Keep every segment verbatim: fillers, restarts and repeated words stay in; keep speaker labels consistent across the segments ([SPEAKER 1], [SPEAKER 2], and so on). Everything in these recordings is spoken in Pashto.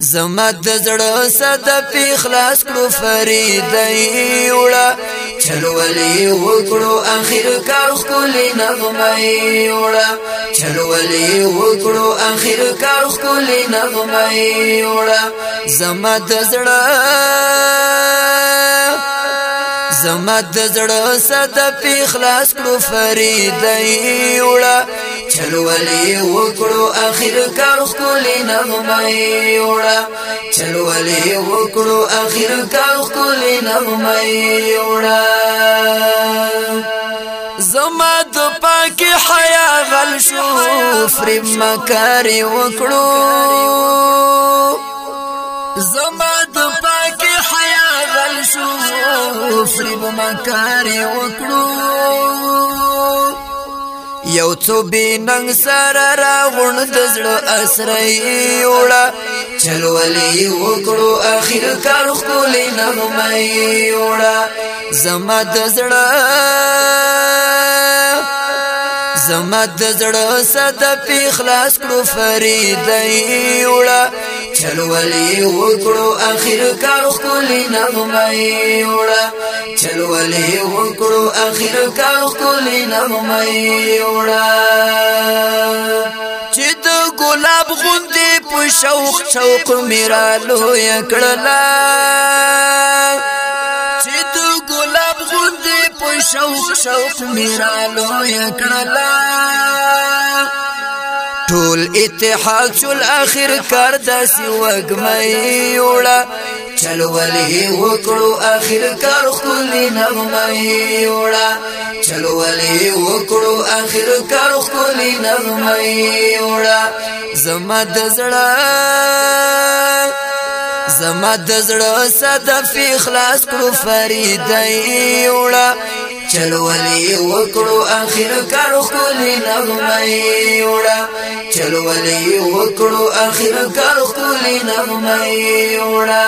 [SPEAKER 1] زما د زړه صدا په اخلاص کړو فریدای وړه چلولې وکړو اخر کار خولې نغمه وړه چلولې وکړو اخر کار خولې نغمه وړه زما د زړه زما د زړه صدا په اخلاص کړو فریدای وړه چلولې وکړو اخر کار خولې نغمه وړه چلولې وکړو اخر کار خولې نغمه وړه زما د پاک حیا غل شو فریم مکار وکړو زما د پاک حیا غل شو فریم مکار وکړو یو څو بیننګ سره راغون د زړه اسرای وړه چلولې وکړو اخر کار خولې نغمه وړه زما د زړه زما د زړه صدا په اخلاص کړو فریدای وړه چلولې وکړو اخر کار خولې نغمه وړه چلولې وکړو اخر کار خولې نغمه وړه چې د ګلاب غوندې په شوق شوق میرالو یکړلا چې د ګلاب غوندې په شوق شوق میرالو یکړلا ټول اتحاد شول اخر کار داسې وګمې وړه چلولې وکړو اخر کار خولې نغمه وړه چلولې وکړو اخر کار خولې نغمه وړه زما د زړه زما د زړه صدا په اخلاص کړو فریدای وړه چلولې وکړو اخر کار خولې نغمه وړه چلولې وکړو اخر کار خولې نغمه وړه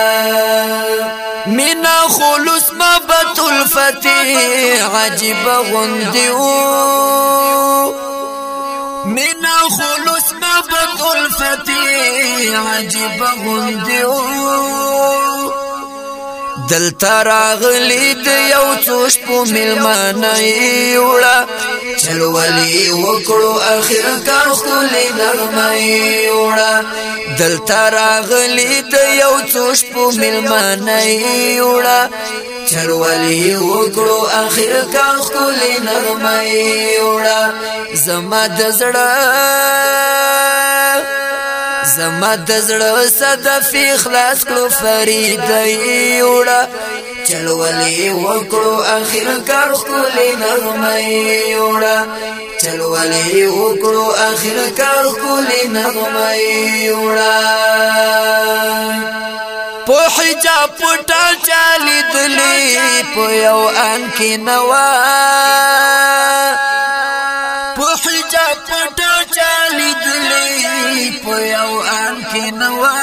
[SPEAKER 1] مینا خلوص محبت الفتح عجیب غندیو مینا خلوص محبت الفتح عجیب غندیو دلتا راغلی د یو څوش په ملمانه وړه چلولې وکړو اخر کار خولې نغمه وړه دلتا راغلی د یو څوش په ملمانه وړه چلولې وکړو اخر کار خولې نغمه وړه زما د زړه زما د زړه صدا په اخلاص کړو فریدای وړه چلولې وکړو اخر کار خولې نغمه وړه چلولې وکړو اخر کار خولې نغمه وړه په حجاب پټا چالي دلی په یو ان کې نوا په حجاب پټا چالي دلی په یو ان کې نوا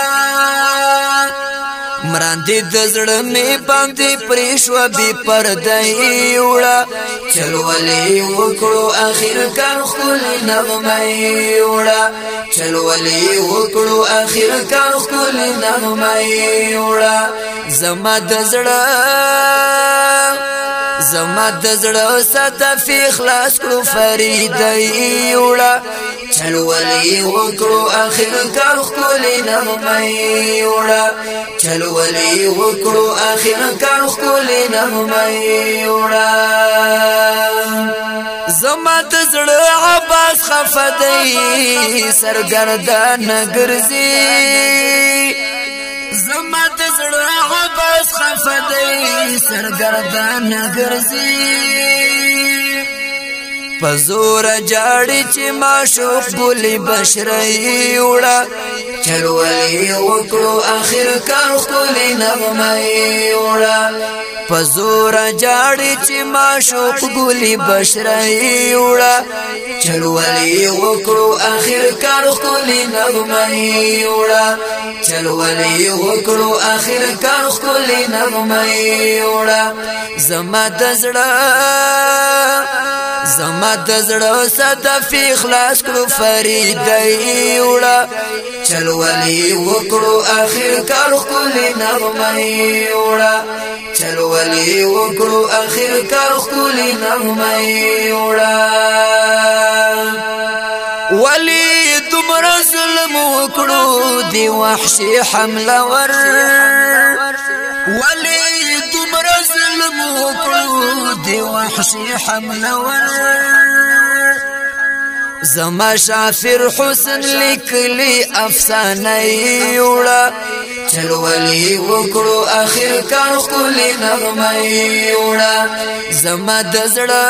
[SPEAKER 1] مراندې د زړه می باندې پریښو به پردای وړه چلولې وکړو اخر کار خولې نغمه وړه چلولې وکړو اخر کار خولې نغمه وړه زما د زړه زما د زړه صدا په اخلاص کړو فریدای وړه چلولې وکړو اخر کار خولې نغمه وړه چلولې وکړو اخر کار خولې نغمه وړه زما د زړه عباس خفدای سرګردان ګرځي زما د زړه عباس خفدای سرګردان ګرځي پزور جاړي چې معشوق ګلي بشري وړه چلولې وکړو اخر کار خولې نغمه وړه پزور جاړي چې معشوق ګلي بشري وړه چلولې وکړو اخر کار خولې نغمه وړه چلولې وکړو اخر کار خولې نغمه وړه زما د زړه زما د زړه صدفي خلاص کړو فریدای وړه چل ولی وکړو اخر کار خپل نغمه وړه چل ولی وکړو اخر کار خپل نغمه وړه ولی تمر ظلم وکړو دی وحشي حمله ور ولی تمر ظلم وکړو دی وحشي حمله ور زما شافر حسن لیکلی افسانه وړه چل ولی وکړو اخر کار خپل نغمه وړه زما د زړه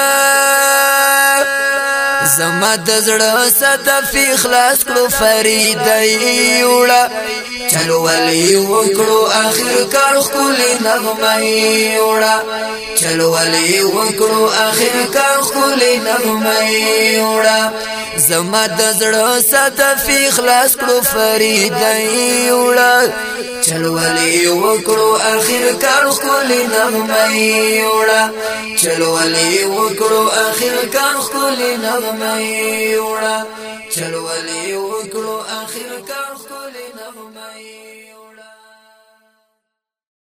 [SPEAKER 1] زما د زړه صدفي خلاص کړو فریدای وړه چل ولی وکړو اخر کار خپل نغمه وړه چل ولی وکړو اخر کار خپل نغمه وړه زما د زړه صدفي خلاص کړو فریدای وړه چل ولی وکړو اخر کار خپل نغمه وړه چل ولی وکړو اخر کار خپل نغمه وړه چل ولی وکړو اخر کار خپل نغمه